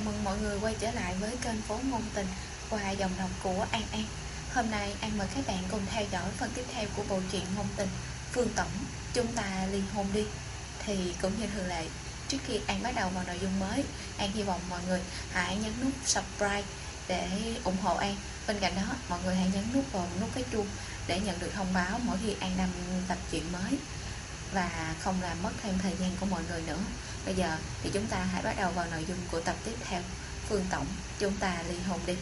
mừng mọi người quay trở lại với kênh Phố Ngôn Tình qua dòng đọc của An An. Hôm nay An mời các bạn cùng theo dõi phần tiếp theo của bộ truyện ngôn tình Phương Tổng, chúng ta ly hôn đi. Thì cũng như thường lệ, trước khi An bắt đầu vào nội dung mới, An hy vọng mọi người hãy nhấn nút subscribe để ủng hộ An. Bên cạnh đó, mọi người hãy nhấn nút vào nút cái chuông để nhận được thông báo mỗi khi An đăng tập truyện mới và không làm mất thêm thời gian của mọi người nữa. Bây giờ thì chúng ta hãy bắt đầu vào nội dung của tập tiếp theo. Phương Tổng, chúng ta ly hôn đi.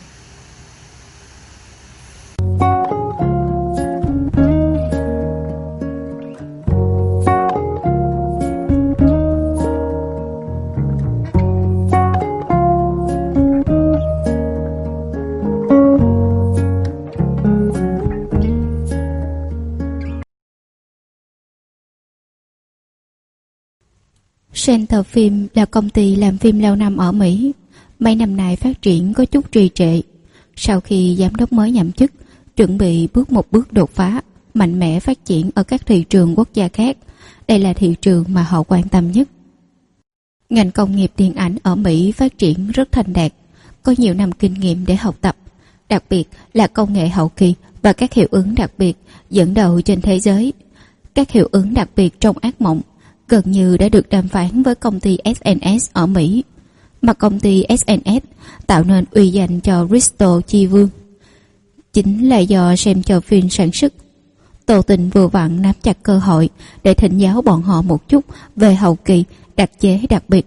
Center Film là công ty làm phim lâu năm ở Mỹ. Mấy năm nay phát triển có chút trì trệ. Sau khi giám đốc mới nhậm chức, chuẩn bị bước một bước đột phá, mạnh mẽ phát triển ở các thị trường quốc gia khác. Đây là thị trường mà họ quan tâm nhất. Ngành công nghiệp điện ảnh ở Mỹ phát triển rất thành đạt, có nhiều năm kinh nghiệm để học tập, đặc biệt là công nghệ hậu kỳ và các hiệu ứng đặc biệt dẫn đầu trên thế giới. Các hiệu ứng đặc biệt trong ác mộng gần như đã được đàm phán với công ty SNS ở Mỹ, mà công ty SNS tạo nên uy danh cho Bristol Chi Vương chính là do xem cho phim sản xuất. Tô Tình vừa vặn nắm chặt cơ hội để thỉnh giáo bọn họ một chút về hậu kỳ đặc chế đặc biệt.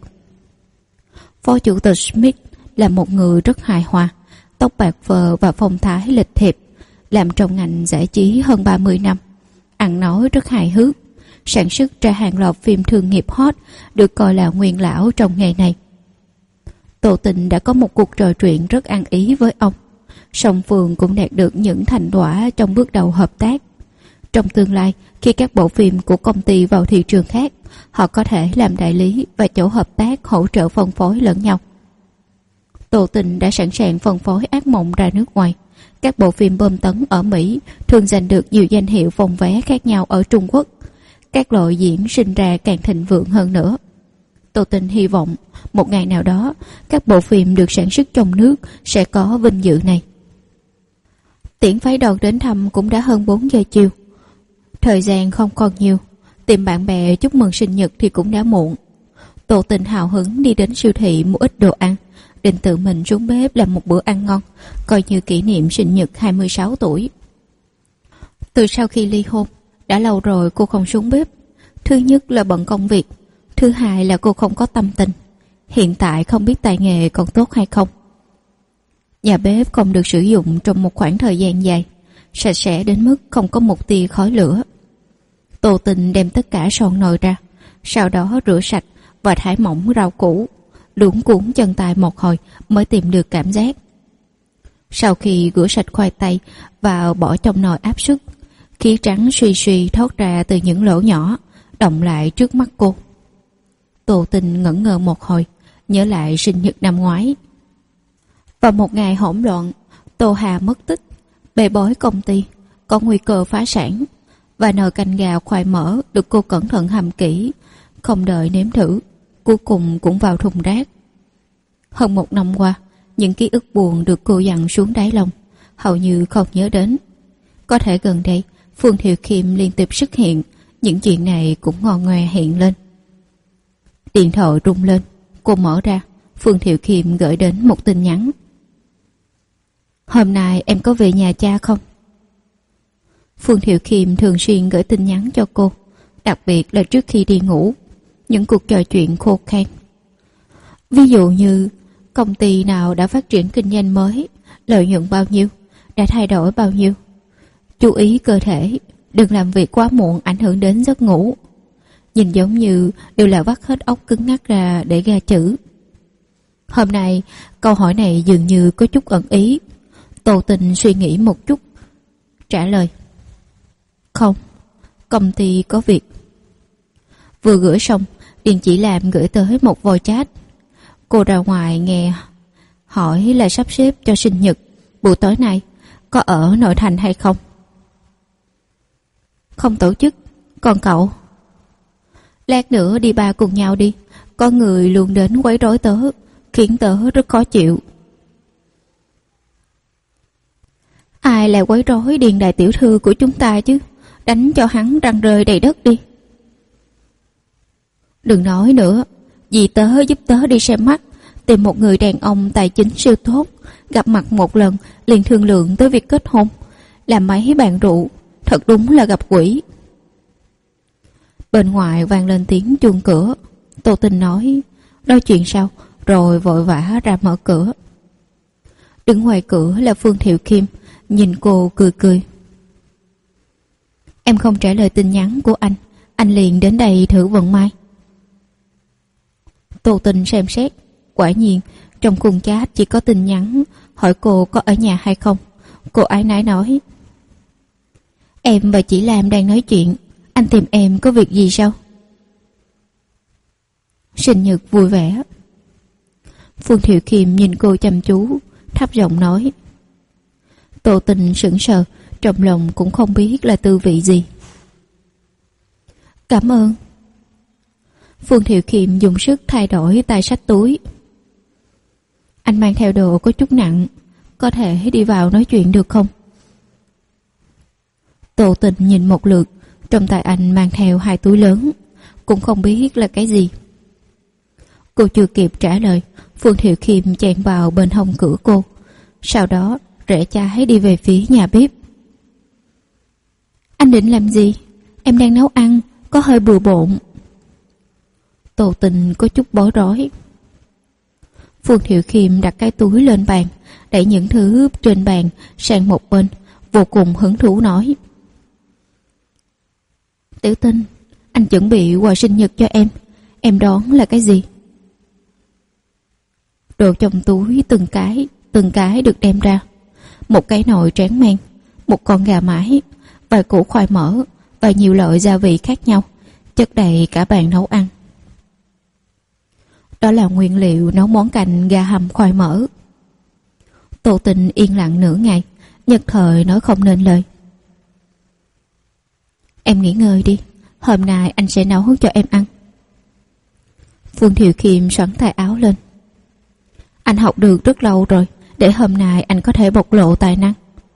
Phó chủ tịch Smith là một người rất hài hòa, tóc bạc phơ và phong thái lịch thiệp, làm trong ngành giải trí hơn 30 năm, ăn nói rất hài hước, sản xuất ra hàng loạt phim thương nghiệp hot, được coi là nguyên lão trong nghề này. Tô Tình đã có một cuộc trò chuyện rất ăn ý với ông. Song phương cũng đạt được những thành quả trong bước đầu hợp tác. Trong tương lai, khi các bộ phim của công ty vào thị trường khác, họ có thể làm đại lý và chỗ hợp tác hỗ trợ phân phối lẫn nhau. Tô Tình đã sẵn sàng phân phối ác mộng ra nước ngoài. Các bộ phim bom tấn ở Mỹ thường giành được nhiều danh hiệu phòng vé khác nhau ở Trung Quốc. Các loại diễn sinh ra càng thịnh vượng hơn nữa. Tô Tình hy vọng một ngày nào đó các bộ phim được sản xuất trong nước sẽ có vinh dự này. Tiễn phái đoàn đến thăm cũng đã hơn 4 giờ chiều. Thời gian không còn nhiều, tìm bạn bè chúc mừng sinh nhật thì cũng đã muộn. Tô Tình hào hứng đi đến siêu thị mua ít đồ ăn, định tự mình xuống bếp làm một bữa ăn ngon, coi như kỷ niệm sinh nhật 26 tuổi. Từ sau khi ly hôn, đã lâu rồi cô không xuống bếp. Thứ nhất là bận công việc, thứ hai là cô không có tâm tình. Hiện tại không biết tay nghề còn tốt hay không. Nhà bếp không được sử dụng trong một khoảng thời gian dài, sạch sẽ đến mức không có một tia khói lửa. Tô Tình đem tất cả son nồi ra, sau đó rửa sạch và thái mỏng rau củ, luống cuốn chân tay một hồi mới tìm được cảm giác. Sau khi rửa sạch khoai tây và bỏ trong nồi áp suất, khí trắng suy suy thoát ra từ những lỗ nhỏ, đọng lại trước mắt cô. Tô Tình ngẩn ngơ một hồi, nhớ lại sinh nhật năm ngoái. Vào một ngày hỗn loạn, Tô Hà mất tích, bê bối công ty, có nguy cơ phá sản, và nồi canh gà khoai mỡ được cô cẩn thận hầm kỹ, không đợi nếm thử, cuối cùng cũng vào thùng rác. Hơn một năm qua, những ký ức buồn được cô dằn xuống đáy lòng, hầu như không nhớ đến. Có thể gần đây, Phương Thiệu Khiêm liên tiếp xuất hiện, những chuyện này cũng ngon ngoe hiện lên. Điện thoại rung lên, cô mở ra, Phương Thiệu Khiêm gửi đến một tin nhắn. Hôm nay em có về nhà cha không? Phương Thiệu Khiêm thường xuyên gửi tin nhắn cho cô, đặc biệt là trước khi đi ngủ, những cuộc trò chuyện khô khan. Ví dụ như công ty nào đã phát triển kinh doanh mới, lợi nhuận bao nhiêu, đã thay đổi bao nhiêu. Chú ý cơ thể, đừng làm việc quá muộn ảnh hưởng đến giấc ngủ. Nhìn giống như đều là vắt hết óc cứng ngắc ra để ra chữ. Hôm nay, câu hỏi này dường như có chút ẩn ý. Tô Tình suy nghĩ một chút, trả lời. Không, công ty có việc. Vừa gửi xong, Điền Chỉ Làm gửi tới một voice chat. Cô ra ngoài nghe, hỏi là sắp xếp cho sinh nhật buổi tối nay có ở nội thành hay không. Không tổ chức, còn cậu? Lát nữa đi ba cùng nhau đi, có người luôn đến quấy rối tớ, khiến tớ rất khó chịu. Ai lại quấy rối Điền đại tiểu thư của chúng ta chứ? Đánh cho hắn răng rơi đầy đất đi. Đừng nói nữa, vì tớ giúp tớ đi xem mắt, tìm một người đàn ông tài chính siêu tốt, gặp mặt một lần liền thương lượng tới việc kết hôn, làm mấy bàn rượu, thật đúng là gặp quỷ. Bên ngoài vang lên tiếng chuông cửa. Tô Tình nói chuyện sao, rồi vội vã ra mở cửa. Đứng ngoài cửa là Phương Thiệu Kim, nhìn cô cười cười. Em không trả lời tin nhắn của anh liền đến đây thử vận may. Tô Tình xem xét, quả nhiên trong khung chat chỉ có tin nhắn hỏi cô có ở nhà hay không. Cô áy náy nói: Em và chị Lam đang nói chuyện, anh tìm em có việc gì sao? Sinh nhật vui vẻ. Phương Thiệu Kim nhìn cô chăm chú, thấp giọng nói. Tô Tình sững sờ, trong lòng cũng không biết là tư vị gì. Cảm ơn. Phương Thiệu Kim dùng sức thay đổi tay xách túi. Anh mang theo đồ có chút nặng, có thể đi vào nói chuyện được không? Tô Tình nhìn một lượt, trong tay anh mang theo 2 túi lớn, cũng không biết là cái gì. Cô chưa kịp trả lời, Phương Thiệu Kim chen vào bên hông cửa cô, sau đó rẽ trái đi về phía nhà bếp. Anh định làm gì? Em đang nấu ăn, có hơi bừa bộn. Tô Tình có chút bối rối. Phương Thiệu Kim đặt cái túi lên bàn, đẩy những thứ trên bàn sang một bên, vô cùng hứng thú nói. Tiểu Tình, anh chuẩn bị quà sinh nhật cho em đoán là cái gì? Đồ trong túi từng cái được đem ra. Một cái nồi tráng men, một con gà mái, vài củ khoai mỡ và nhiều loại gia vị khác nhau, chất đầy cả bàn nấu ăn. Đó là nguyên liệu nấu món canh gà hầm khoai mỡ. Tô Tình yên lặng nửa ngày, nhất thời nói không nên lời. Em nghỉ ngơi đi, hôm nay anh sẽ nấu cho em ăn. Phương Thiệu Kim xoắn tay áo lên. Anh học được rất lâu rồi, để hôm nay anh có thể bộc lộ tài năng.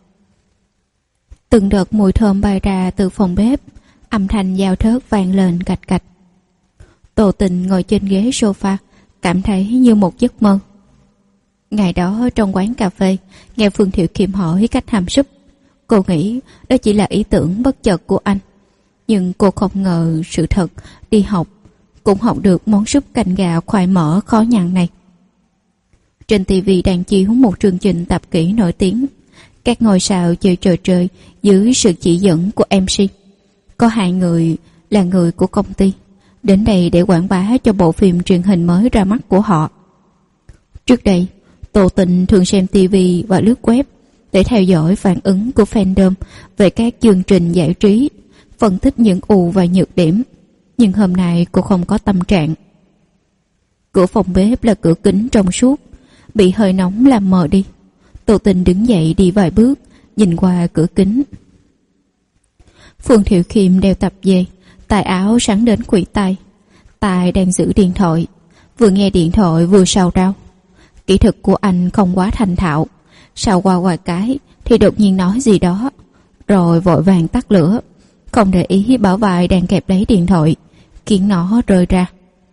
Từng đợt mùi thơm bay ra từ phòng bếp, âm thanh dao thớt vang lên cạch cạch. Tô Tình ngồi trên ghế sofa, cảm thấy như một giấc mơ. Ngày đó trong quán cà phê, nghe Phương Thiệu Kim hỏi cách hầm súp, cô nghĩ đó chỉ là ý tưởng bất chợt của anh, nhưng cô không ngờ sự thật đi học cũng học được món súp canh gà khoai mỡ khó nhằn này. Trên TV đang chiếu một chương trình tập kỹ nổi tiếng, các ngôi sao chơi trò chơi dưới sự chỉ dẫn của MC. Có 2 người là người của công ty, đến đây để quảng bá cho bộ phim truyền hình mới ra mắt của họ. Trước đây, Tô Tình thường xem TV và lướt web để theo dõi phản ứng của fandom về các chương trình giải trí, phân tích những ưu và nhược điểm. Nhưng hôm nay cô không có tâm trạng. Cửa phòng bếp là cửa kính trong suốt, bị hơi nóng làm mờ đi. Tô Tình đứng dậy đi vài bước, nhìn qua cửa kính. Phương Thiệu Kim đeo tập về, tay áo sắn đến khuỷu tay, tay đang giữ điện thoại, vừa nghe điện thoại vừa sào rau. Kỹ thuật của anh không quá thành thạo, sào qua vài cái thì đột nhiên nói gì đó, rồi vội vàng tắt lửa, không để ý bảo vai đang kẹp lấy điện thoại, khiến nó rơi ra.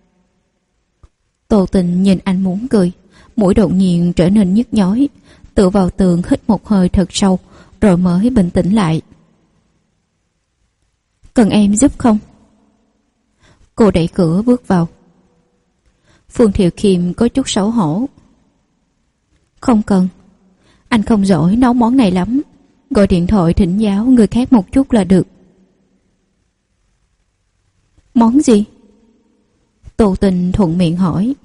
Tô Tình nhìn anh muốn cười, mũi đột nhiên trở nên nhức nhói, tựa vào tường hít một hơi thật sâu, rồi mới bình tĩnh lại. Cần em giúp không? Cô đẩy cửa bước vào. Phương Thiệu Kim có chút xấu hổ. Không cần, anh không giỏi nấu món này lắm, gọi điện thoại thỉnh giáo người khác một chút là được. Món gì? Tô Tình thuận miệng hỏi.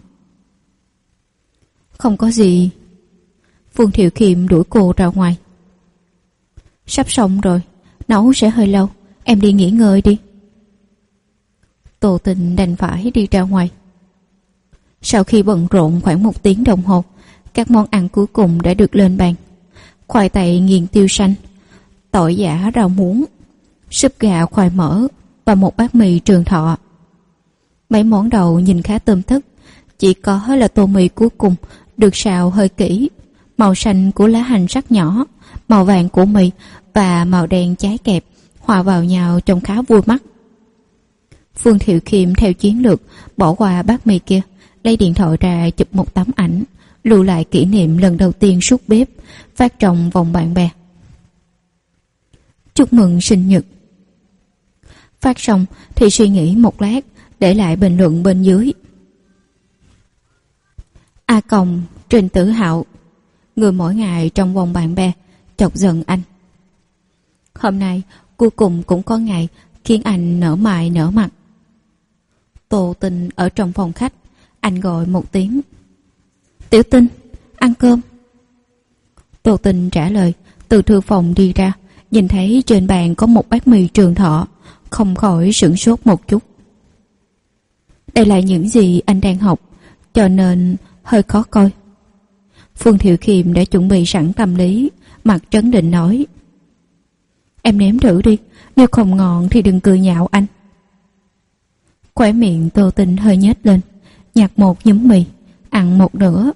Không có gì. Phương Thiệu Kim đuổi cô ra ngoài. Sắp xong rồi, nấu sẽ hơi lâu, em đi nghỉ ngơi đi. Tô Tình đành phải đi ra ngoài. Sau khi bận rộn khoảng 1 tiếng đồng hồ, các món ăn cuối cùng đã được lên bàn. Khoai tây nghiền tiêu xanh, tỏi giã rau muống, súp gà khoai mỡ và một bát mì Trường Thọ. Mấy món đầu nhìn khá tươm tất, chỉ có là tô mì cuối cùng được xào hơi kỹ, màu xanh của lá hành sắc nhỏ, màu vàng của mì và màu đen trái kẹp hòa vào nhau trông khá vui mắt. Phương Thiệu Khiêm theo chiến lược bỏ qua bát mì kia, lấy điện thoại ra chụp một tấm ảnh, lưu lại kỷ niệm lần đầu tiên suốt bếp, phát trong vòng bạn bè. Chúc mừng sinh nhật. Phát xong thì suy nghĩ một lát, để lại bình luận bên dưới. A Còng Trình Tử Hạo, người mỗi ngày trong vòng bạn bè chọc giận anh. Hôm nay cuối cùng cũng có ngày khiến anh nở mày nở mặt. Tô Tinh ở trong phòng khách, anh gọi một tiếng. Tiểu Tinh, ăn cơm. Tô Tinh trả lời, từ thư phòng đi ra, nhìn thấy trên bàn có một bát mì Trường Thọ, không khỏi sửng sốt một chút. Đây là những gì anh đang học, cho nên hơi khó coi. Phương Thiệu Khiêm đã chuẩn bị sẵn tâm lý, mặt trấn định nói. Em nếm thử đi, nếu không ngon thì đừng cười nhạo anh. Khóe miệng Tô Tinh hơi nhếch lên, nhặt một nhúm mì, ăn một nửa.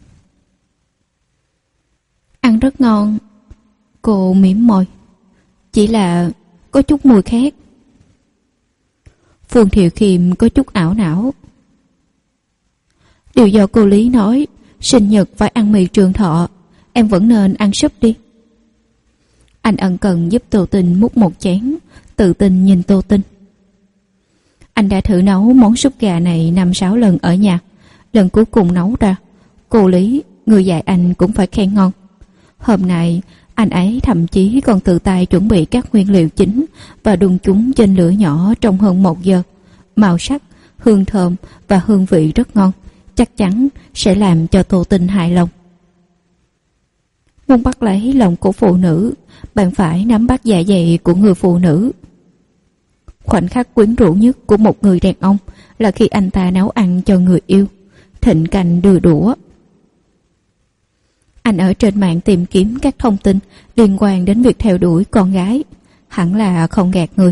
Ăn rất ngon. Cô mỉm môi. Chỉ là có chút mùi khác. Phương Thiệu Khiêm có chút ảo não. Điều do cô Lý nói, sinh nhật phải ăn mì Trường Thọ, em vẫn nên ăn súp đi. Anh ân cần giúp Tô Tinh múc một chén, tự tin nhìn Tô Tinh. Anh đã thử nấu món súp gà này 5-6 lần ở nhà. Lần cuối cùng nấu ra, cô Lý, người dạy anh cũng phải khen ngon. Hôm nay, anh ấy thậm chí còn tự tay chuẩn bị các nguyên liệu chính và đun chúng trên lửa nhỏ trong hơn 1 giờ. Màu sắc, hương thơm và hương vị rất ngon, chắc chắn sẽ làm cho Tô Tinh hài lòng. Muốn bắt lấy lòng của phụ nữ, bạn phải nắm bắt dạ dày của người phụ nữ. Khoảnh khắc quyến rũ nhất của một người đàn ông là khi anh ta nấu ăn cho người yêu, thịnh cảnh đưa đũa. Anh ở trên mạng tìm kiếm các thông tin liên quan đến việc theo đuổi con gái, hẳn là không gạt người.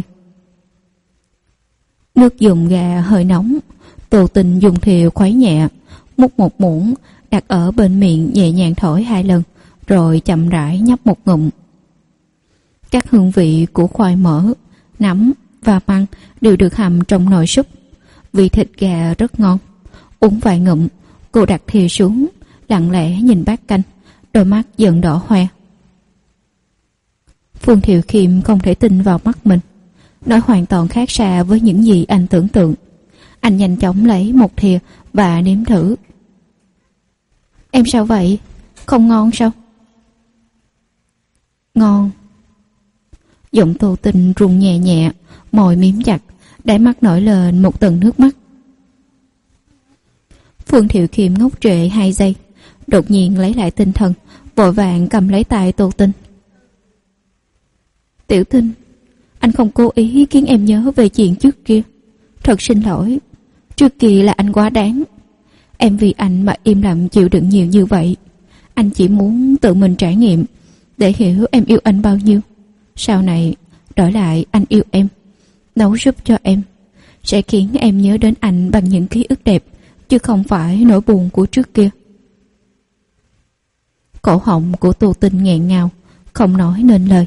Nước dùng gà hơi nóng, Tô Tinh dùng thìa khuấy nhẹ, múc một muỗng, đặt ở bên miệng nhẹ nhàng thổi 2 lần, rồi chậm rãi nhấp một ngụm. Các hương vị của khoai mỡ, nấm và măng đều được hầm trong nồi súp. Vị thịt gà rất ngon. Uống vài ngụm, cô đặt thìa xuống, lặng lẽ nhìn bát canh, đôi mắt dần đỏ hoe. Phương Thiệu Khiêm không thể tin vào mắt mình. Nó hoàn toàn khác xa với những gì anh tưởng tượng. Anh nhanh chóng lấy một thìa và nếm thử. Em sao vậy? Không ngon sao? Ngon. Giọng Tô Tinh rung nhẹ nhẹ, môi miếm chặt, đáy mắt nổi lên một tầng nước mắt. Phương Thiệu Khiêm ngốc trệ 2 giây, đột nhiên lấy lại tinh thần, vội vàng cầm lấy tay Tô Tinh. Tiểu Tinh, anh không cố ý khiến em nhớ về chuyện trước kia. Thật xin lỗi, trước kia là anh quá đáng. Em vì anh mà im lặng chịu đựng nhiều như vậy. Anh chỉ muốn tự mình trải nghiệm, để hiểu em yêu anh bao nhiêu. Sau này, đổi lại anh yêu em, nấu giúp cho em, sẽ khiến em nhớ đến anh bằng những ký ức đẹp, chứ không phải nỗi buồn của trước kia. Cổ họng của Tô Tinh nghẹn ngào, không nói nên lời.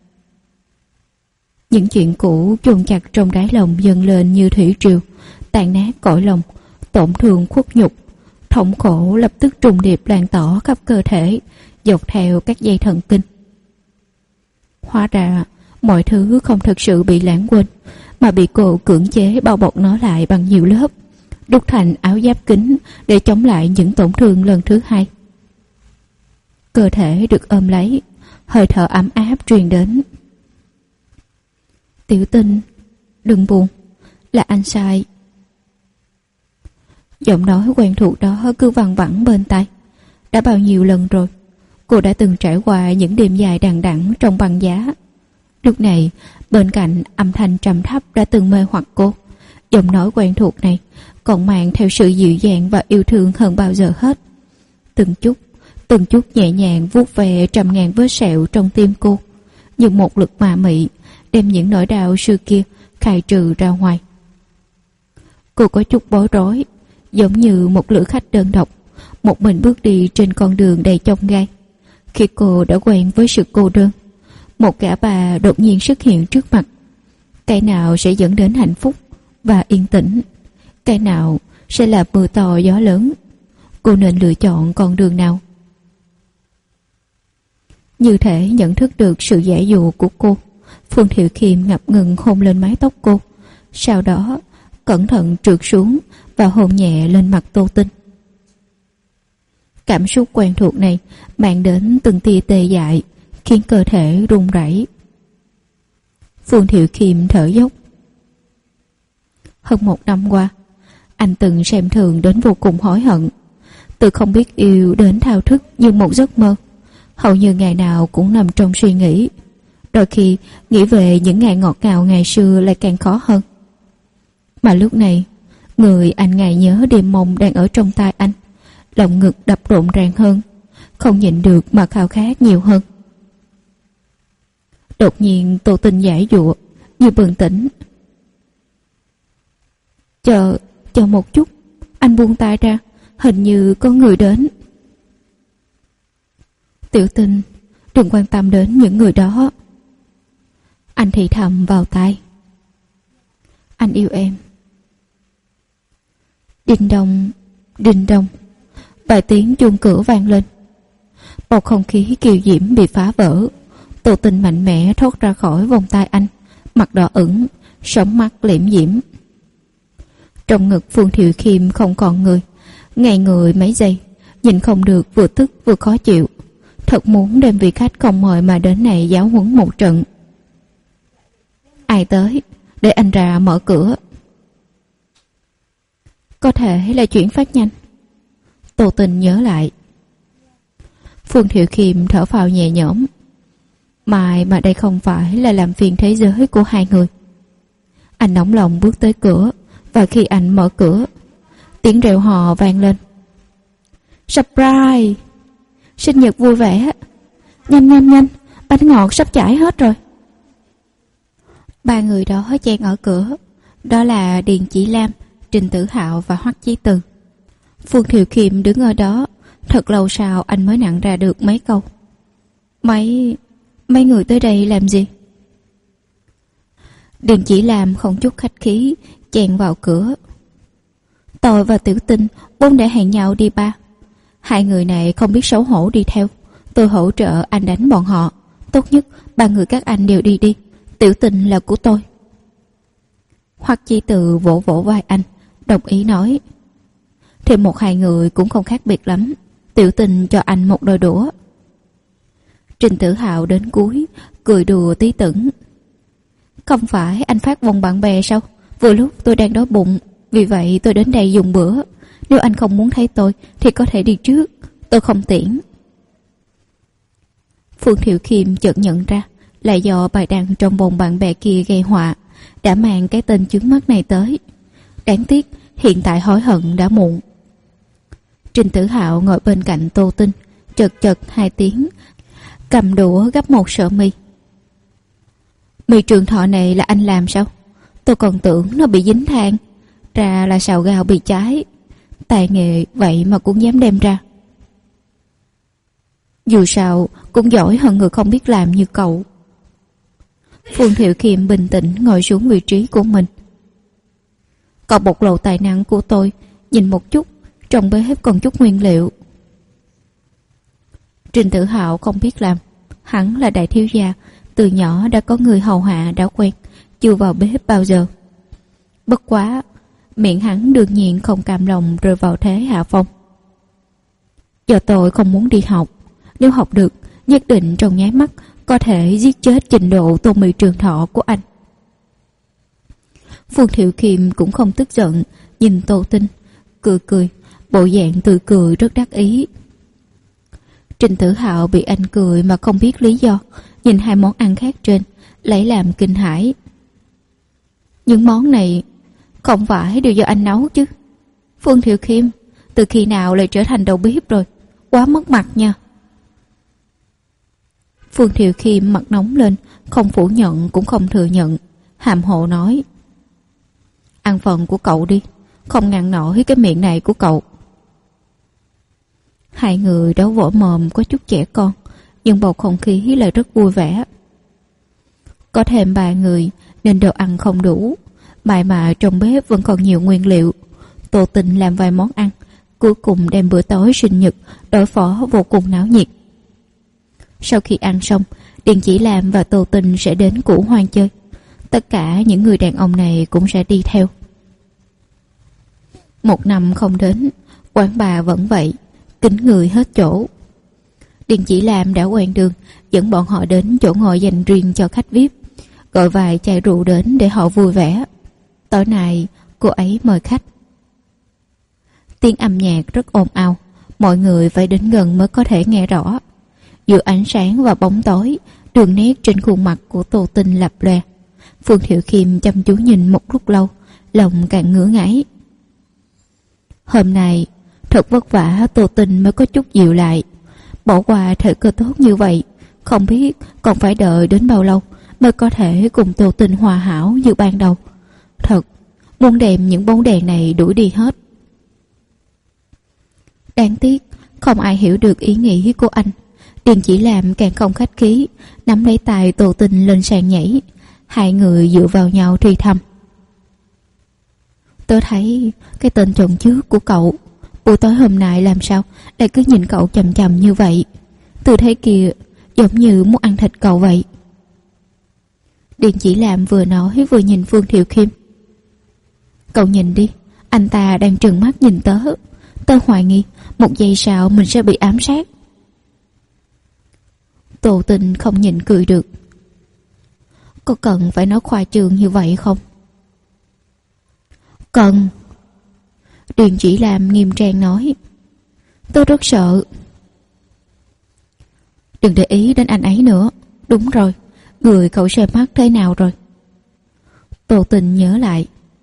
Những chuyện cũ chôn chặt trong đáy lòng dâng lên như thủy triều, tàn nát cõi lòng, tổn thương khuất nhục, thống khổ lập tức trùng điệp lan tỏa khắp cơ thể, dọc theo các dây thần kinh. Hóa ra mọi thứ không thực sự bị lãng quên, mà bị cô cưỡng chế bao bọc nó lại bằng nhiều lớp, đúc thành áo giáp kín để chống lại những tổn thương lần thứ hai. Cơ thể được ôm lấy, hơi thở ấm áp truyền đến. Tiểu Tinh, đừng buồn, là anh sai. Giọng nói quen thuộc đó cứ văng vẳng bên tai. Đã bao nhiêu lần rồi, cô đã từng trải qua những đêm dài đằng đẵng trong băng giá. Lúc này, bên cạnh âm thanh trầm thấp đã từng mê hoặc cô. Giọng nói quen thuộc này còn mang theo sự dịu dàng và yêu thương hơn bao giờ hết. Từng chút nhẹ nhàng vuốt về trăm ngàn vết sẹo trong tim cô, như một lực ma mị đem những nỗi đau xưa kia khai trừ ra ngoài. Cô có chút bối rối, giống như một lữ khách đơn độc, một mình bước đi trên con đường đầy chông gai. Khi cô đã quen với sự cô đơn, một gã bà đột nhiên xuất hiện trước mặt. Cái nào sẽ dẫn đến hạnh phúc và yên tĩnh, cái nào sẽ là mưa to gió lớn. Cô nên lựa chọn con đường nào? Như thể nhận thức được sự giả dụ của cô, Phương Thiệu Khiêm ngập ngừng hôn lên mái tóc cô, sau đó cẩn thận trượt xuống và hôn nhẹ lên mặt Tô Tinh. Cảm xúc quen thuộc này mang đến từng tia tê dại, khiến cơ thể run rẩy. Phương Thiệu Khiêm thở dốc. Hơn 1 năm qua, anh từng xem thường đến vô cùng hối hận. Từ không biết yêu đến thao thức như một giấc mơ, hầu như ngày nào cũng nằm trong suy nghĩ. Đôi khi nghĩ về những ngày ngọt ngào ngày xưa lại càng khó hơn. Mà lúc này, người anh ngày nhớ đêm mộng đang ở trong tay anh, lòng ngực đập rộn ràng hơn, không nhịn được mà khao khát nhiều hơn. Đột nhiên Tô Tinh giải dụa như bừng tỉnh. Chờ một chút, anh buông tay ra, hình như có người đến. Tiểu Tinh, đừng quan tâm đến những người đó. Anh thì thầm vào tai. Anh yêu em. Đinh đông, đinh đông. Vài tiếng chuông cửa vang lên. Bầu không khí kiều diễm bị phá vỡ. Tô Tinh mạnh mẽ thoát ra khỏi vòng tay anh, mặt đỏ ửng, sống mắt liễm diễm. Trong ngực Phương Thiệu Khiêm không còn người, ngay người mấy giây, nhìn không được, vừa tức vừa khó chịu. Thật muốn đem vị khách không mời mà đến này giáo huấn một trận. Ai tới? Để anh ra mở cửa. Có thể là chuyển phát nhanh. Tô Tinh nhớ lại. Phương Thiệu Khiêm thở phào nhẹ nhõm. Mà đây không phải là làm phiền thế giới của hai người. Anh nóng lòng bước tới cửa, và khi anh mở cửa, tiếng reo hò vang lên. Surprise! Sinh nhật vui vẻ. Nhanh, bánh ngọt sắp chảy hết rồi. 3 người đó chen ở cửa. Đó là Điền Chỉ Lam, Trình Tử Hạo và Hoắc Chí Từ. Phương Thiệu Khiêm đứng ở đó, thật lâu sau anh mới nặn ra được mấy câu. Mấy người tới đây làm gì? Điền Chỉ Lam không chút khách khí chen vào cửa. Tôi và Tiểu Tinh vốn để hẹn nhau đi ba. 2 người này không biết xấu hổ đi theo. Tôi hỗ trợ anh đánh bọn họ. Tốt nhất 3 người các anh đều đi đi. Tiểu Tinh là của tôi. Hoắc Chí Từ vỗ vỗ vai anh, đồng ý nói. Thêm 1-2 người cũng không khác biệt lắm. Tiểu Tinh cho anh một đôi đũa. Trình Tử Hạo đến cuối, cười đùa tí tửng. Không phải anh phát vòng bạn bè sao? Vừa lúc tôi đang đói bụng, vì vậy tôi đến đây dùng bữa. Nếu anh không muốn thấy tôi thì có thể đi trước, tôi không tiễn. Phương Thiệu Khiêm chợt nhận ra là do bài đăng trong vòng bạn bè kia gây họa, đã mang cái tên chướng mắt này tới. Đáng tiếc hiện tại hối hận đã muộn. Trình Tử Hạo ngồi bên cạnh Tô Tinh, chật 2 tiếng, cầm đũa gắp một sợi mì. Mì Trường Thọ này là anh làm sao? Tôi còn tưởng nó bị dính than, ra là xào gạo bị cháy. Tài nghệ vậy mà cũng dám đem ra. Dù sao cũng giỏi hơn người không biết làm như cậu. Phương Thiệu Khiêm bình tĩnh ngồi xuống vị trí của mình. Còn bộc lộ tài năng của tôi, nhìn một chút, trong bếp còn chút nguyên liệu. Trình Tử Hạo không biết làm. Hắn là đại thiếu gia, từ nhỏ đã có người hầu hạ đã quen, chưa vào bếp bao giờ. Bất quá, miệng hắn đương nhiên không cam lòng rơi vào thế hạ phong. Giờ tôi không muốn đi học. Nếu học được, nhất định trong nháy mắt có thể giết chết trình độ tô mì Trường Thọ của anh. Phương Thiệu Khiêm cũng không tức giận, nhìn Tô Tinh, cười, bộ dạng tươi cười rất đắc ý. Trình Tử Hạo bị anh cười mà không biết lý do, nhìn 2 món ăn khác trên, lấy làm kinh hãi. Những món này không phải đều do anh nấu chứ? Phương Thiệu Khiêm, từ khi nào lại trở thành đầu bếp rồi? Quá mất mặt nha. Phương Thiệu Khiêm mặt nóng lên, không phủ nhận cũng không thừa nhận, hàm hồ nói. Ăn phần của cậu đi, không ngăn nổi cái miệng này của cậu. Hai người đấu võ mồm có chút trẻ con, nhưng bầu không khí lại rất vui vẻ. Có thêm 3 người nên đồ ăn không đủ, mà trong bếp vẫn còn nhiều nguyên liệu. Tô Tình làm vài món ăn, cuối cùng đem bữa tối sinh nhật đối phó vô cùng náo nhiệt. Sau khi ăn xong, Điền Chỉ Lam và Tô Tình sẽ đến Cửu Hoang chơi. Tất cả những người đàn ông này cũng sẽ đi theo. 1 năm không đến, quán bà vẫn vậy, kín người hết chỗ. Điền Chỉ Lam đã quen đường, dẫn bọn họ đến chỗ ngồi dành riêng cho khách VIP, gọi vài chai rượu đến để họ vui vẻ. Tối nay cô ấy mời khách. Tiếng âm nhạc rất ồn ào, mọi người phải đến gần mới có thể nghe rõ. Giữa ánh sáng và bóng tối, đường nét trên khuôn mặt của Tô Tình lập lòe. Phương Thiệu Khiêm chăm chú nhìn một lúc lâu, lòng càng ngứa ngáy. Hôm nay thật vất vả Tô Tình mới có chút dịu lại. Bỏ qua thời cơ tốt như vậy, không biết còn phải đợi đến bao lâu mới có thể cùng Tô Tình hòa hảo như ban đầu. Thật muốn đem những bóng đèn này đuổi đi hết. Đáng tiếc không ai hiểu được ý nghĩ của anh. Điền Chỉ Lam càng không khách khí, nắm lấy tay Tô Tình lên sàn nhảy. Hai người dựa vào nhau thì thầm: Tớ thấy cái tên chồng trước của cậu buổi tối hôm nay làm sao lại cứ nhìn cậu chằm chằm như vậy. Tư thế kia giống như muốn ăn thịt cậu vậy. Điền Chỉ Lam vừa nói vừa nhìn Phương Thiệu Khiêm. Cậu nhìn đi, anh ta đang trừng mắt nhìn tớ. Tớ hoài nghi một giây sau mình sẽ bị ám sát. Tô Tình không nhịn cười được. Có cần phải nói khoa trương như vậy không? Cần. Điền Chỉ Lam nghiêm trang nói. Tôi rất sợ. Đừng để ý đến anh ấy nữa. Đúng rồi, người cậu xem mắt thế nào rồi? Tô Tình nhớ lại.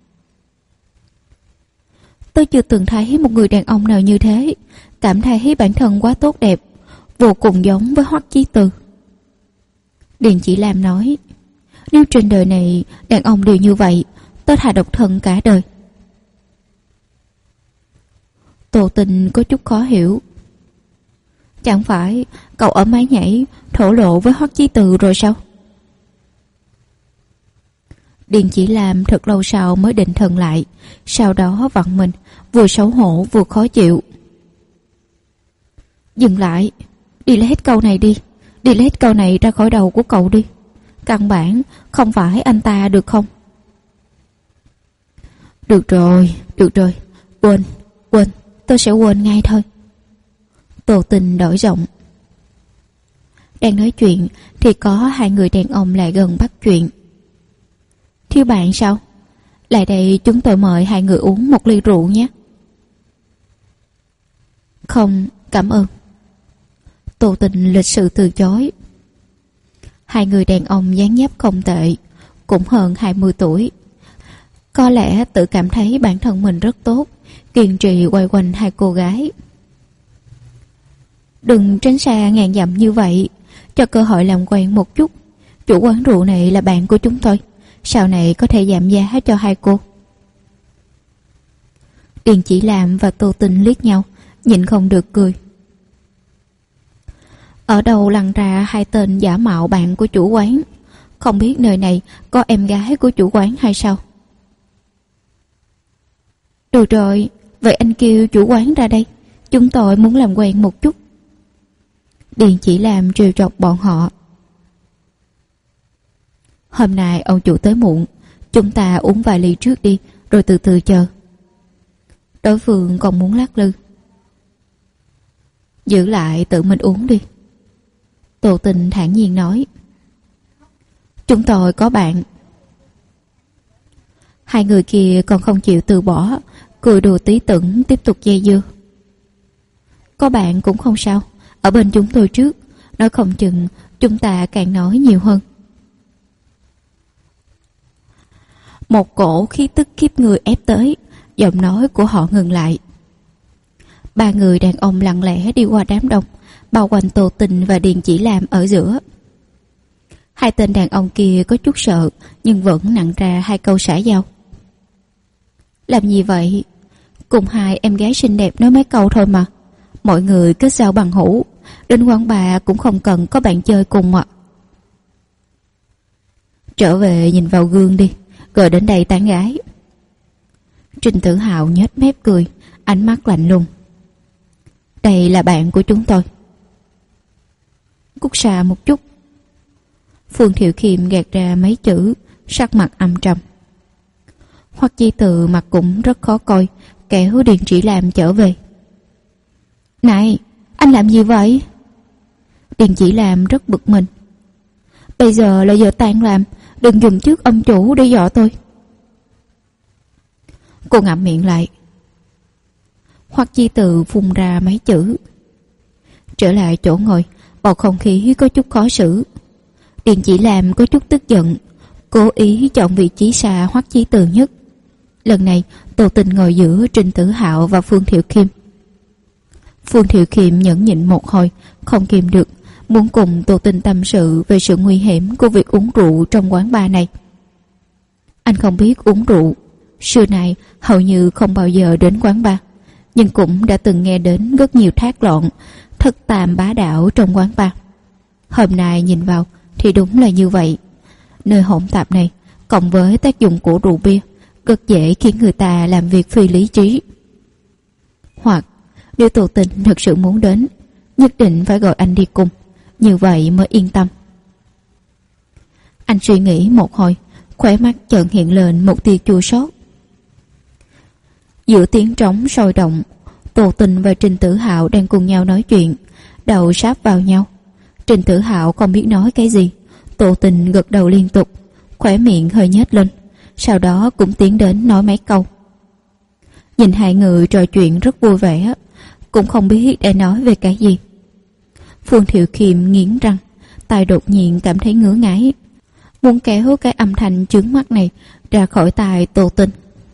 Tôi chưa từng thấy một người đàn ông nào như thế. Cảm thấy bản thân quá tốt đẹp, vô cùng giống với Hoắc Chí Từ. Điền Chỉ Lam nói. Nếu trên đời này đàn ông đều như vậy, tôi thà độc thân cả đời. Tô Tình có chút khó hiểu. Chẳng phải cậu ở mái nhảy thổ lộ với Hoắc Chí Từ rồi sao? Điền Chỉ Lam thật lâu sau mới định thần lại, sau đó vặn mình, vừa xấu hổ vừa khó chịu. Dừng lại, đi lấy hết câu này đi, đi lấy hết câu này ra khỏi đầu của cậu đi. Căn bản không phải anh ta được không? Được rồi, quên, tôi sẽ quên ngay thôi. Tô Tình đổi giọng. Đang nói chuyện thì có 2 người đàn ông lại gần bắt chuyện. Thiếu bạn sao? Lại đây chúng tôi mời 2 người uống một ly rượu nhé. Không, cảm ơn. Tô Tình lịch sự từ chối. 2 người đàn ông dáng dấp không tệ, cũng hơn 20 tuổi. Có lẽ tự cảm thấy bản thân mình rất tốt, kiên trì quay quanh 2 cô gái. Đừng tránh xa ngàn dặm như vậy, cho cơ hội làm quen một chút. Chủ quán rượu này là bạn của chúng tôi, sau này có thể giảm giá cho 2 cô. Điền Chỉ Lam và Tô Tình liếc nhau, nhịn không được cười. Ở đâu lăn ra 2 tên giả mạo bạn của chủ quán? Không biết nơi này có em gái của chủ quán hay sao? Được rồi, vậy anh kêu chủ quán ra đây, chúng tôi muốn làm quen một chút. Điền Chỉ Lam trêu chọc bọn họ. Hôm nay ông chủ tới muộn, chúng ta uống vài ly trước đi, rồi từ từ chờ. Đối phương còn muốn lắc lư. Giữ lại tự mình uống đi. Tô Tình thản nhiên nói. Chúng tôi có bạn. 2 người kia còn không chịu từ bỏ, cười đùa tí tửng tiếp tục dây dưa. Có bạn cũng không sao, ở bên chúng tôi trước, nói không chừng chúng ta càng nói nhiều hơn. Một cổ khí tức khiếp người ép tới, giọng nói của họ ngừng lại. 3 người đàn ông lặng lẽ đi qua đám đông, bao quanh Tô Tình và Điền Chỉ Lam ở giữa. 2 tên đàn ông kia có chút sợ, nhưng vẫn nặn ra 2 câu xã giao. Làm gì vậy? Cùng hai em gái xinh đẹp nói mấy câu thôi mà. Mọi người kết giao bằng hữu, đến quán bar cũng không cần có bạn chơi cùng ạ. Trở về nhìn vào gương đi, rồi đến đây tán gái. Trình Tử Hạo nhếch mép cười, ánh mắt lạnh lùng. Đây là bạn của chúng tôi. Cút xa một chút. Phương Thiệu Khiêm gạt ra mấy chữ, sắc mặt âm trầm. Hoắc Chi Từ mặt cũng rất khó coi, kéo Điền Chỉ Lam trở về. Này, anh làm gì vậy? Điền Chỉ Lam rất bực mình. Bây giờ là giờ tan làm, đừng dùng trước ông chủ để dọa tôi. Cô ngậm miệng lại. Hoắc Chi Từ phun ra mấy chữ. Trở lại chỗ ngồi, bầu không khí có chút khó xử. Điền Chỉ Lam có chút tức giận, cố ý chọn vị trí xa Hoắc Chi Từ nhất. Lần này Tô Tình ngồi giữa Trình Tử Hạo và Phương Thiệu Khiêm. Phương Thiệu Khiêm nhẫn nhịn một hồi, không kìm được, muốn cùng Tô Tình tâm sự về sự nguy hiểm của việc uống rượu trong quán bar này. Anh không biết uống rượu, xưa nay hầu như không bao giờ đến quán bar, nhưng cũng đã từng nghe đến rất nhiều thác loạn, thất tàm bá đạo trong quán bar. Hôm nay nhìn vào thì đúng là như vậy. Nơi hỗn tạp này, cộng với tác dụng của rượu bia, rất dễ khiến người ta làm việc phi lý trí. Hoặc nếu Tô Tình thật sự muốn đến, nhất định phải gọi anh đi cùng, như vậy mới yên tâm. Anh suy nghĩ một hồi, khóe mắt chợt hiện lên một tia chua xót. Giữa tiếng trống sôi động, Tô Tình và Trình Tử Hạo đang cùng nhau nói chuyện, đầu sáp vào nhau. Trình Tử Hạo không biết nói cái gì, Tô Tình gật đầu liên tục, khóe miệng hơi nhếch lên, sau đó cũng tiến đến nói mấy câu. Nhìn hai người trò chuyện rất vui vẻ, cũng không biết để nói về cái gì. Phương Thiệu Khiêm nghiến răng, tai đột nhiên cảm thấy ngứa ngáy, muốn kéo cái âm thanh chướng mắt này ra khỏi tai Tô Tình.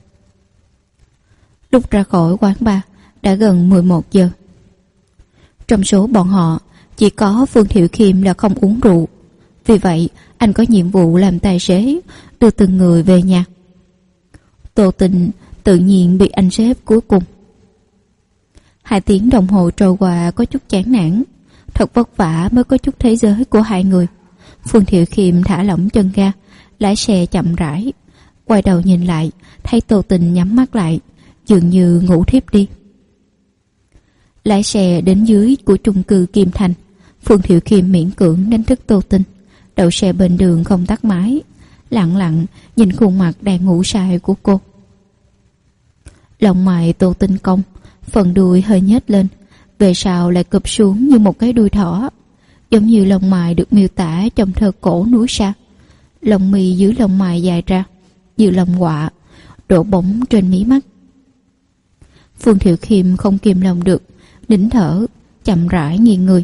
Lúc ra khỏi quán bar đã gần 11 giờ. Trong số bọn họ chỉ có Phương Thiệu Khiêm là không uống rượu, vì vậy anh có nhiệm vụ làm tài xế đưa từng người về nhà. Tô Tình tự nhiên bị anh xếp cuối cùng. 2 tiếng đồng hồ trôi qua có chút chán nản, thật vất vả mới có chút thế giới của hai người. Phương Thiệu Khiêm thả lỏng chân ga, lái xe chậm rãi, quay đầu nhìn lại, thấy Tô Tình nhắm mắt lại, dường như ngủ thiếp đi. Lái xe đến dưới của chung cư Kim Thành, Phương Thiệu Khiêm miễn cưỡng đánh thức Tô Tình, đậu xe bên đường không tắt máy, lặng lặng nhìn khuôn mặt đang ngủ say của cô. Lông mày Tô Tình cong, phần đuôi hơi nhếch lên, về sau lại cụp xuống như một cái đuôi thỏ, giống như lông mày được miêu tả trong thơ cổ núi Sa. Lông mi dưới lông mày dài ra như lông quạ, đổ bóng trên mí mắt. Phương Thiệu Khiêm không kìm lòng được, nín thở, chậm rãi nghiêng người.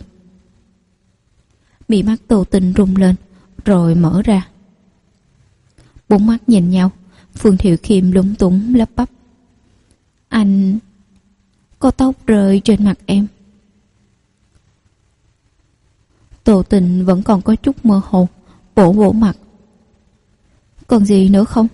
Mí mắt Tô Tình rung lên, rồi mở ra. 4 mắt nhìn nhau, Phương Thiệu Khiêm lúng túng lắp bắp. Anh... có tóc rơi trên mặt em. Tô Tình vẫn còn có chút mơ hồ, vỗ vỗ mặt. Còn gì nữa không?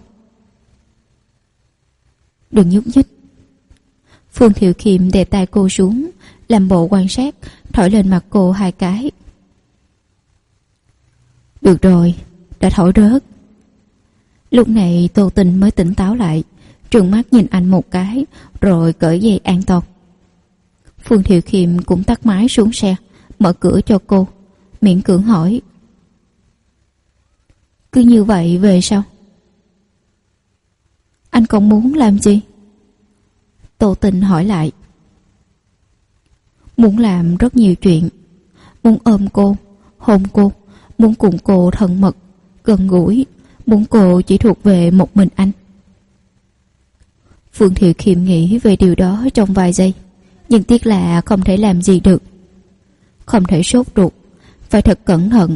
Đừng nhúc nhích. Phương Thiệu Khiêm đè tay cô xuống, làm bộ quan sát, thổi lên mặt cô 2 cái. Được rồi, đã thổi rớt. Lúc này Tô Tình mới tỉnh táo lại, trừng mắt nhìn anh một cái, rồi cởi dây an toàn. Phương Thiệu Khiêm cũng tắt máy xuống xe, mở cửa cho cô, miễn cưỡng hỏi. Cứ như vậy về sao? Anh còn muốn làm gì? Tô Tình hỏi lại. Muốn làm rất nhiều chuyện, muốn ôm cô, hôn cô, muốn cùng cô thân mật, gần gũi, muốn cô chỉ thuộc về một mình anh. Phương Thiệu Khiêm nghĩ về điều đó trong vài giây, nhưng tiếc là không thể làm gì được. Không thể sốt ruột, phải thật cẩn thận.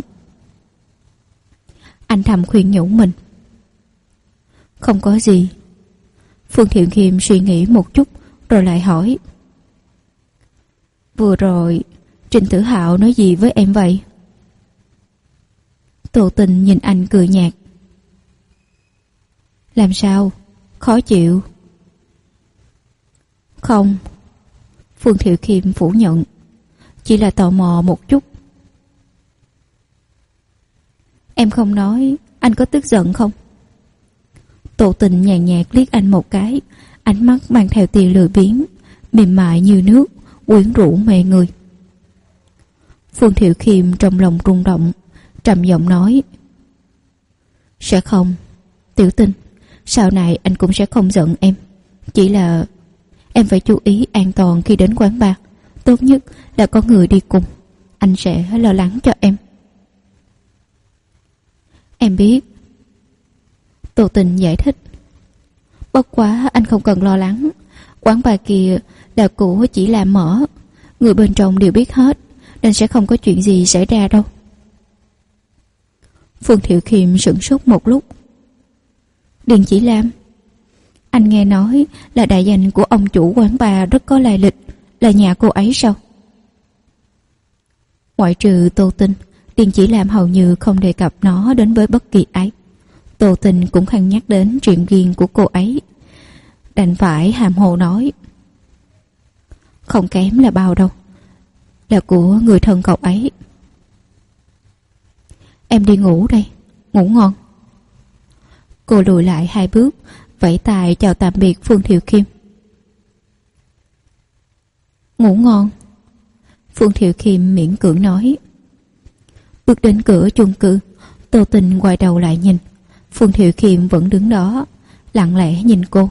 Anh thầm khuyên nhủ mình. Không có gì. Phương Thiệu Khiêm suy nghĩ một chút, rồi lại hỏi. Vừa rồi Trình Tử Hạo nói gì với em vậy? Tô Tình nhìn anh cười nhạt. Làm sao? Khó chịu? Không, Phương Thiệu Khiêm phủ nhận. Chỉ là tò mò một chút. Em không nói, anh có tức giận không? Tô Tình nhàn nhạt liếc anh một cái, ánh mắt mang theo tia lười biếng, mềm mại như nước, quyến rũ mê người. Phương Thiệu Khiêm trong lòng rung động, trầm giọng nói: Sẽ không, Tiểu Tình, sau này anh cũng sẽ không giận em. Chỉ là em phải chú ý an toàn khi đến quán bar. Tốt nhất là có người đi cùng. Anh sẽ lo lắng cho em. Em biết. Tô Tình giải thích. Bất quá anh không cần lo lắng. Quán bar kia là của chỉ làm mở, người bên trong đều biết hết, nên sẽ không có chuyện gì xảy ra đâu. Phương Thiệu Khiêm sửng sốt một lúc. Điền Chỉ Lam? Anh nghe nói là đại danh của ông chủ quán bar rất có lai lịch, là nhà cô ấy sao? Ngoại trừ Tô Tình, Điền Chỉ Lam hầu như không đề cập nó đến với bất kỳ ai. Tô Tình cũng không nhắc đến chuyện riêng của cô ấy, đành phải hàm hồ nói: Không kém là bao đâu, là của người thân cậu ấy. Em đi ngủ đây, ngủ ngon. Cô lùi lại 2 bước, vẫy tay chào tạm biệt Phương Thiệu Khiêm. Ngủ ngon, Phương Thiệu Khiêm miễn cưỡng nói. Bước đến cửa chung cư, Tô Tình quay đầu lại nhìn. Phương Thiệu Khiêm vẫn đứng đó, lặng lẽ nhìn cô.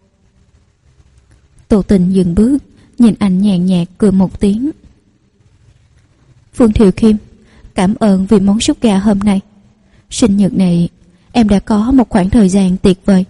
Tô Tình dừng bước, nhìn anh nhàn nhạt cười một tiếng. Phương Thiệu Khiêm, cảm ơn vì món súp gà hôm nay. Sinh nhật này em đã có một khoảng thời gian tuyệt vời.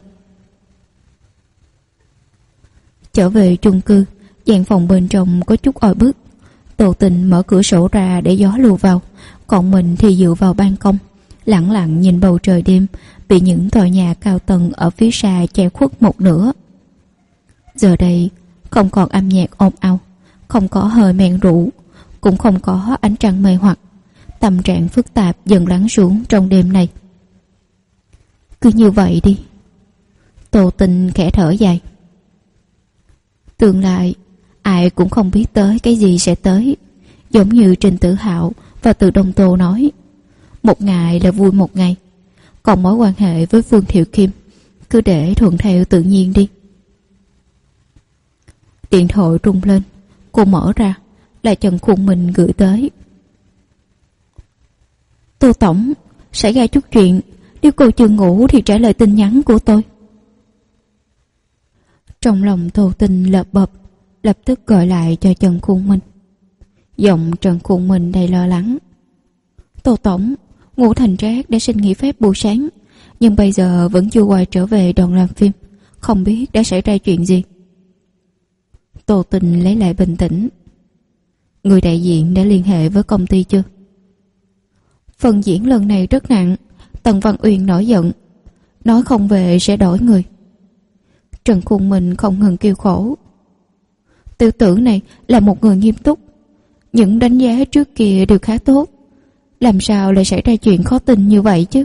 Trở về chung cư, gian phòng bên trong có chút oi bức. Tô Tình mở cửa sổ ra để gió lùa vào, còn mình thì dựa vào ban công, lặng lặng nhìn bầu trời đêm bị những tòa nhà cao tầng ở phía xa che khuất một nửa. Giờ đây không còn âm nhạc ồn ào, không có hơi men rượu, cũng không có ánh trăng mê hoặc. Tâm trạng phức tạp dần lắng xuống trong đêm này. Cứ như vậy đi. Tô Tình khẽ thở dài. Tương lai ai cũng không biết tới cái gì sẽ tới. Giống như Trình Tử Hạo và Từ Đông Tô nói, một ngày là vui một ngày. Còn mối quan hệ với Phương Thiệu Khiêm cứ để thuận theo tự nhiên đi. Điện thoại rung lên. Cô mở ra, là Trần Khuôn Minh gửi tới. Tô Tổng, xảy ra chút chuyện, nếu cô chưa ngủ thì trả lời tin nhắn của tôi. Trong lòng Tô Tình lợp bập, lập tức gọi lại cho Trần Khuôn Minh. Giọng Trần Khuôn Minh đầy lo lắng. Tô Tổng, Ngũ Thành Trác đã xin nghỉ phép buổi sáng, nhưng bây giờ vẫn chưa quay trở về đoàn làm phim, không biết đã xảy ra chuyện gì. Tô Tình lấy lại bình tĩnh. Người đại diện đã liên hệ với công ty chưa? Phần diễn lần này rất nặng. Tần Văn Uyên nổi giận, nói không về sẽ đổi người. Trần Khuôn Minh không ngừng kêu khổ. Tiểu tử này là một người nghiêm túc, những đánh giá trước kia đều khá tốt, làm sao lại xảy ra chuyện khó tin như vậy chứ?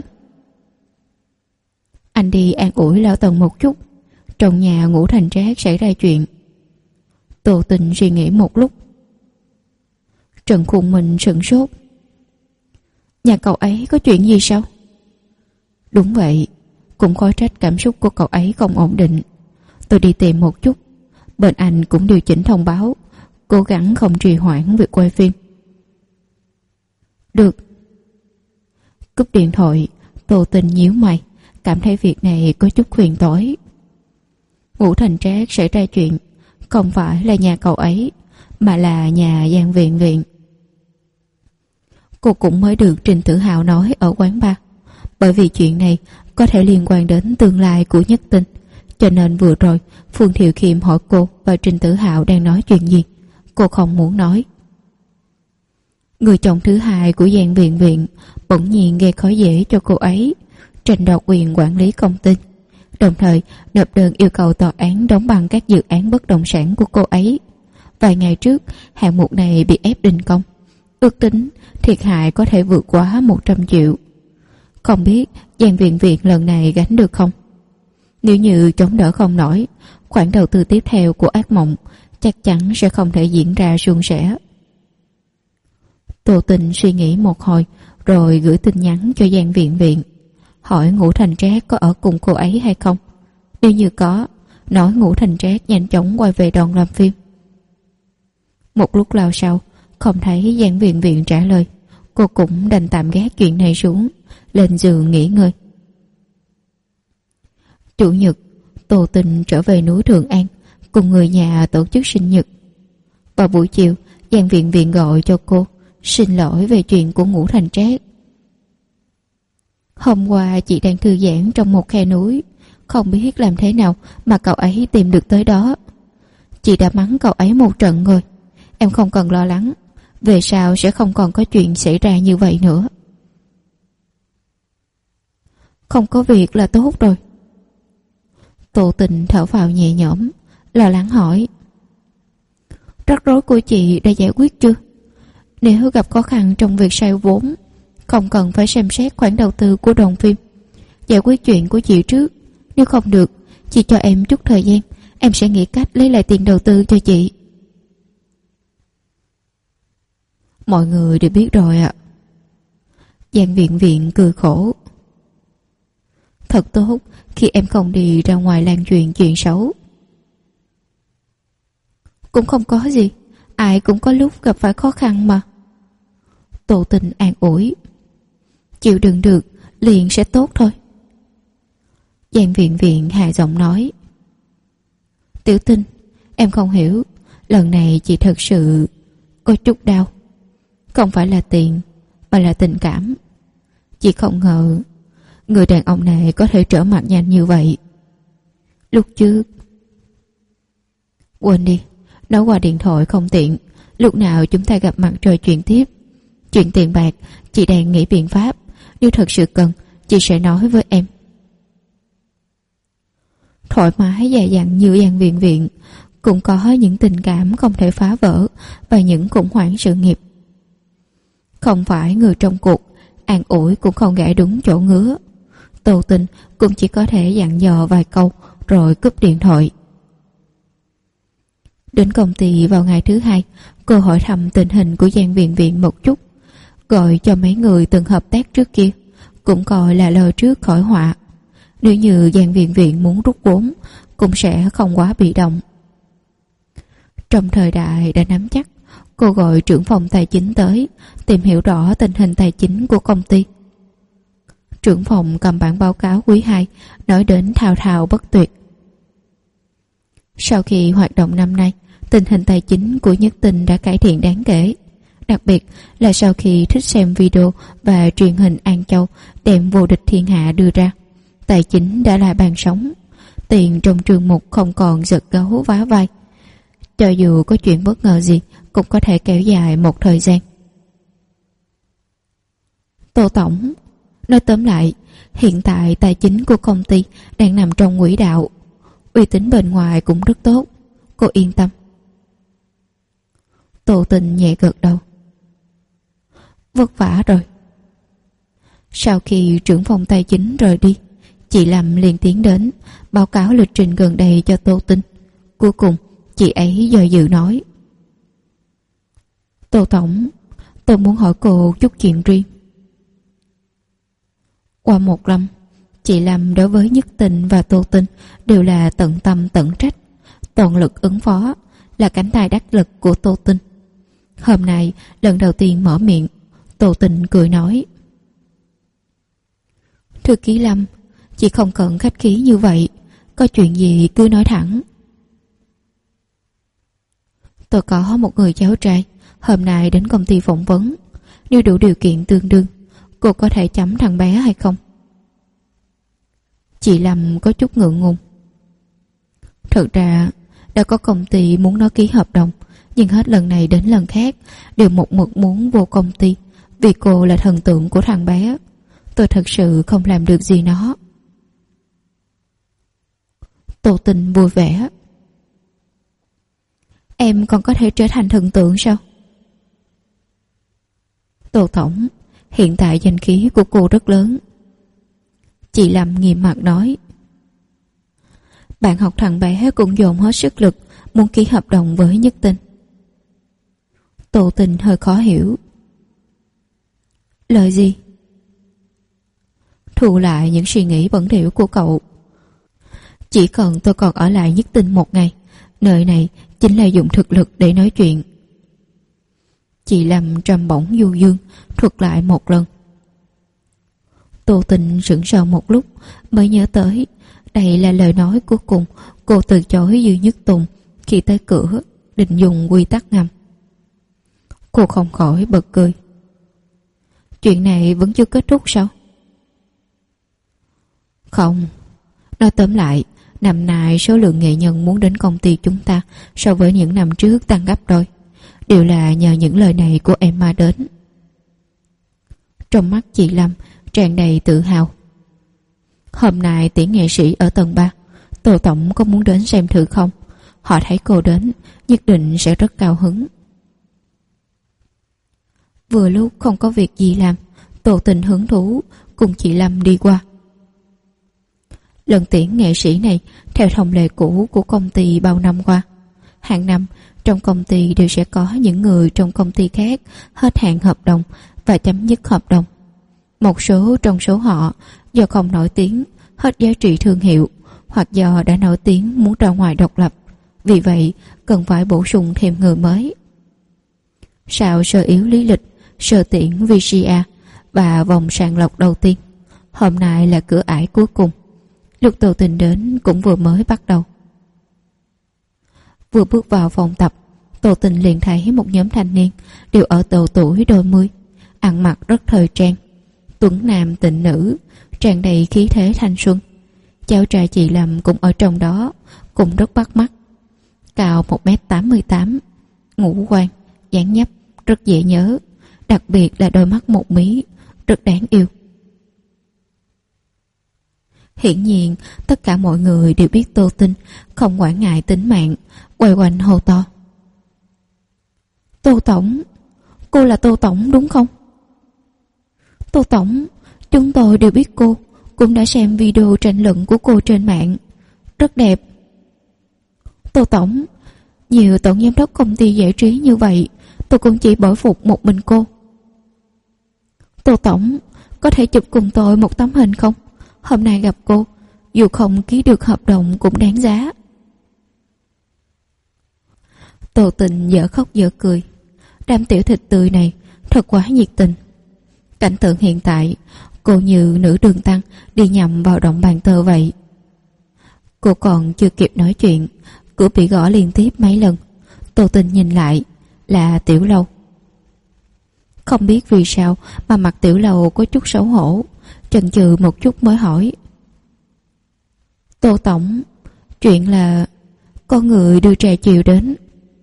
Anh đi an ủi lão Tần một chút. Trong nhà Ngũ Thành Trác xảy ra chuyện. Tô Tình suy nghĩ một lúc. Trần Khuôn Minh sửng sốt. Nhà cậu ấy có chuyện gì sao? Đúng vậy, cũng khó trách cảm xúc của cậu ấy không ổn định. Tôi đi tìm một chút. Bên anh cũng điều chỉnh thông báo, cố gắng không trì hoãn việc quay phim. Được. Cúp điện thoại, Tô Tình nhíu mày, cảm thấy việc này có chút phiền toái. Ngũ Thành Trác xảy ra chuyện không phải là nhà cậu ấy, mà là nhà Giang Viện Viện. Cô cũng mới được Trình Tử Hạo nói ở quán bar. Bởi vì chuyện này có thể liên quan đến tương lai của Nhất Tinh, cho nên vừa rồi Phương Thiệu Khiêm hỏi cô và Trình Tử Hạo đang nói chuyện gì, cô không muốn nói. Người chồng thứ hai của Giang Viện Viện bỗng nhiên gây khó dễ cho cô ấy, tranh đoạt quyền quản lý công ty, đồng thời nộp đơn yêu cầu tòa án đóng băng các dự án bất động sản của cô ấy. Vài ngày trước, hạng mục này bị ép đình công, ước tính thiệt hại có thể vượt quá 100 triệu. Không biết Giang Viện Viện lần này gánh được không? Nếu như chống đỡ không nổi, khoản đầu tư tiếp theo của ác mộng chắc chắn sẽ không thể diễn ra suôn sẻ. Tô Tình suy nghĩ một hồi rồi gửi tin nhắn cho Giang Viện Viện, hỏi Ngũ Thành Trác có ở cùng cô ấy hay không. Nếu như có, nói Ngũ Thành Trác nhanh chóng quay về đoàn làm phim. Một lúc lâu sau, không thấy Giang Viện Viện trả lời, cô cũng đành tạm gác chuyện này xuống, lên giường nghỉ ngơi. Chủ nhật, Tô Tình trở về núi Thượng An cùng người nhà tổ chức sinh nhật. Vào buổi chiều, Giang Viện Viện gọi cho cô, xin lỗi về chuyện của Ngũ Thành Trác. Hôm qua chị đang thư giãn trong một khe núi, không biết làm thế nào mà cậu ấy tìm được tới đó. Chị đã mắng cậu ấy một trận rồi. Em không cần lo lắng, về sau sẽ không còn có chuyện xảy ra như vậy nữa. Không có việc là tốt rồi. Tô Tình thở phào nhẹ nhõm, lo lắng hỏi, rắc rối của chị đã giải quyết chưa? Nếu gặp khó khăn trong việc xoay vốn, không cần phải xem xét khoản đầu tư của đoàn phim, giải quyết chuyện của chị trước. Nếu không được, chị cho em chút thời gian, em sẽ nghĩ cách lấy lại tiền đầu tư cho chị. Mọi người đều biết rồi ạ. Giang Viện Viện cười khổ. Thật tốt khi em không đi ra ngoài lan truyền chuyện xấu. Cũng không có gì, ai cũng có lúc gặp phải khó khăn mà. Tô Tình an ủi. Chịu đựng được liền sẽ tốt thôi. Giang Viện Viện hạ giọng nói, Tiểu Tinh, em không hiểu, lần này chị thật sự có chút đau. Không phải là tiền, mà là tình cảm. Chị không ngờ người đàn ông này có thể trở mặt nhanh như vậy. Lúc trước... Quên đi, nói qua điện thoại không tiện. Lúc nào chúng ta gặp mặt trò chuyện tiếp. Chuyện tiền bạc, chị đang nghĩ biện pháp. Nếu thật sự cần, chị sẽ nói với em. Thoải mái dày dặn như Giang Viện Viện, cũng có những tình cảm không thể phá vỡ và những khủng hoảng sự nghiệp. Không phải người trong cuộc, an ủi cũng không gãi đúng chỗ ngứa. Tô Tình cũng chỉ có thể dặn dò vài câu rồi cúp điện thoại. Đến công ty vào ngày thứ hai, cô hỏi thăm tình hình của Giang Viện Viện một chút, gọi cho mấy người từng hợp tác trước kia, cũng coi là lời trước khỏi họa. Nếu như Giang Viện Viện muốn rút vốn, cũng sẽ không quá bị động. Trong thời đại đã nắm chắc, cô gọi trưởng phòng tài chính tới, tìm hiểu rõ tình hình tài chính của công ty. Trưởng phòng cầm bản báo cáo quý 2, nói đến thao thao bất tuyệt. Sau khi hoạt động năm nay, tình hình tài chính của Nhất Tinh đã cải thiện đáng kể. Đặc biệt là sau khi thích xem video và truyền hình An Châu đem Vô Địch Thiên Hạ đưa ra, tài chính đã là bàn sống. Tiền trong trường mục không còn giật gấu vá vai. Cho dù có chuyện bất ngờ gì cũng có thể kéo dài một thời gian. Tô Tổng, nói tóm lại, hiện tại tài chính của công ty đang nằm trong quỹ đạo. Uy tín bên ngoài cũng rất tốt, cô yên tâm. Tô Tình nhẹ gật đầu. Vất vả rồi. Sau khi trưởng phòng tài chính rời đi, chị Lâm liền tiến đến báo cáo lịch trình gần đây cho Tô Tình. Cuối cùng chị ấy do dự nói, Tô Tổng, tôi muốn hỏi cô chút chuyện riêng. Qua một năm, chị Lâm đối với Nhất Tình và Tô Tình đều là tận tâm tận trách, toàn lực ứng phó, là cánh tay đắc lực của Tô Tình. Hôm nay lần đầu tiên mở miệng, Tô Tình cười nói, Thư ký Lâm, chị không cần khách khí như vậy, có chuyện gì cứ nói thẳng. Tôi có một người cháu trai, hôm nay đến công ty phỏng vấn. Nếu đủ điều kiện tương đương, cô có thể chấm thằng bé hay không? Chị Lâm có chút ngượng ngùng. Thật ra đã có công ty muốn nó ký hợp đồng, nhưng hết lần này đến lần khác đều một mực muốn vô công ty, vì cô là thần tượng của thằng bé. Tôi thật sự không làm được gì nó. Tô Tình vui vẻ. Em còn có thể trở thành thần tượng sao? Tô Tổng, hiện tại danh khí của cô rất lớn. Chị Lâm nghiêm mặt nói. Bạn học thằng bé cũng dồn hết sức lực muốn ký hợp đồng với Nhất Tinh. Tô Tình hơi khó hiểu. Lời gì? Thu lại những suy nghĩ bẩn thỉu của cậu. Chỉ cần tôi còn ở lại Nhất Tinh một ngày, nơi này chính là dùng thực lực để nói chuyện. Chị Lâm trầm bổng du dương thuật lại một lần. Tô Tình sững sờ một lúc mới nhớ tới đây là lời nói cuối cùng cô từ chối Dư Nhất Tùng khi tới cửa định dùng quy tắc ngầm. Cô không khỏi bật cười. Chuyện này vẫn chưa kết thúc sao? Không. Nói tóm lại, năm nay số lượng nghệ nhân muốn đến công ty chúng ta so với những năm trước tăng gấp đôi. Đều là nhờ những lời này của em mà đến. Trong mắt chị Lâm tràn đầy tự hào. Hôm nay tiễn nghệ sĩ ở tầng 3, Tô Tổng có muốn đến xem thử không? Họ thấy cô đến nhất định sẽ rất cao hứng. Vừa lúc không có việc gì làm, Tô Tình hứng thú cùng chị Lâm đi qua. Lần tiễn nghệ sĩ này theo thông lệ cũ của công ty bao năm qua. Hàng năm trong công ty đều sẽ có những người trong công ty khác hết hạn hợp đồng và chấm dứt hợp đồng. Một số trong số họ do không nổi tiếng, hết giá trị thương hiệu, hoặc do đã nổi tiếng muốn ra ngoài độc lập, vì vậy cần phải bổ sung thêm người mới. Sau sơ yếu lý lịch, sơ tiễn VCA và vòng sàng lọc đầu tiên, hôm nay là cửa ải cuối cùng. Lúc Tô Tình đến cũng vừa mới bắt đầu. Vừa bước vào phòng tập, Tô Tình liền thấy một nhóm thanh niên đều ở độ tuổi đôi mươi, ăn mặc rất thời trang, tuấn nam tịnh nữ, tràn đầy khí thế thanh xuân. Cháu trai chị Lâm cũng ở trong đó, cũng rất bắt mắt. Cao 1m88, ngũ quan, dáng nhấp rất dễ nhớ, đặc biệt là đôi mắt một mí, rất đáng yêu. Hiển nhiên tất cả mọi người đều biết Tô Tình không quản ngại tính mạng, quay quanh hô to. Tô Tổng, cô là Tô Tổng đúng không? Tô Tổng, chúng tôi đều biết cô, cũng đã xem video tranh luận của cô trên mạng, rất đẹp. Tô Tổng, nhiều tổng giám đốc công ty giải trí như vậy, tôi cũng chỉ bội phục một mình cô. Tô Tổng, có thể chụp cùng tôi một tấm hình không? Hôm nay gặp cô, dù không ký được hợp đồng cũng đáng giá. Tô Tình dở khóc dở cười. Đám tiểu thịt tươi này thật quá nhiệt tình. Cảnh tượng hiện tại, cô như nữ đường tăng đi nhầm vào động bàn thờ vậy. Cô còn chưa kịp nói chuyện, cửa bị gõ liên tiếp mấy lần. Tô Tình nhìn lại, là Tiểu Lâu. Không biết vì sao mà mặt Tiểu Lâu có chút xấu hổ, chần chừ một chút mới hỏi. Tô Tổng, chuyện là có người đưa trà chiều đến.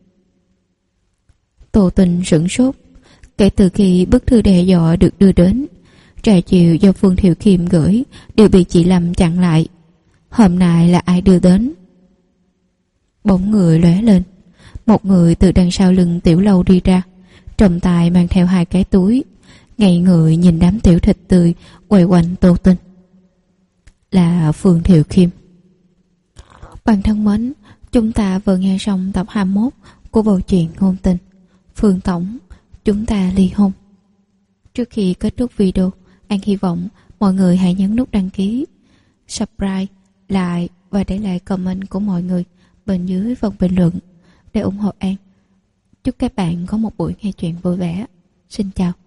Tô Tình sửng sốt. Kể từ khi bức thư đe dọa được đưa đến, trà chiều do Phương Thiệu Khiêm gửi đều bị chị Lâm chặn lại. Hôm nay là ai đưa đến? Bóng người lóe lên. Một người từ đằng sau lưng Tiểu Lâu đi ra, trong tay mang theo 2 cái túi, ngây người nhìn đám tiểu thịt tươi quay quanh Tô Tình. Là Phương Thiệu Khiêm. Bạn thân mến, chúng ta vừa nghe xong tập 21 của bộ truyện Ngôn Tình. Phương Tổng, chúng ta ly hôn. Trước khi kết thúc video, An hy vọng mọi người hãy nhấn nút đăng ký, subscribe, like và để lại comment của mọi người bên dưới phần bình luận để ủng hộ An. Chúc các bạn có một buổi nghe truyện vui vẻ. Xin chào.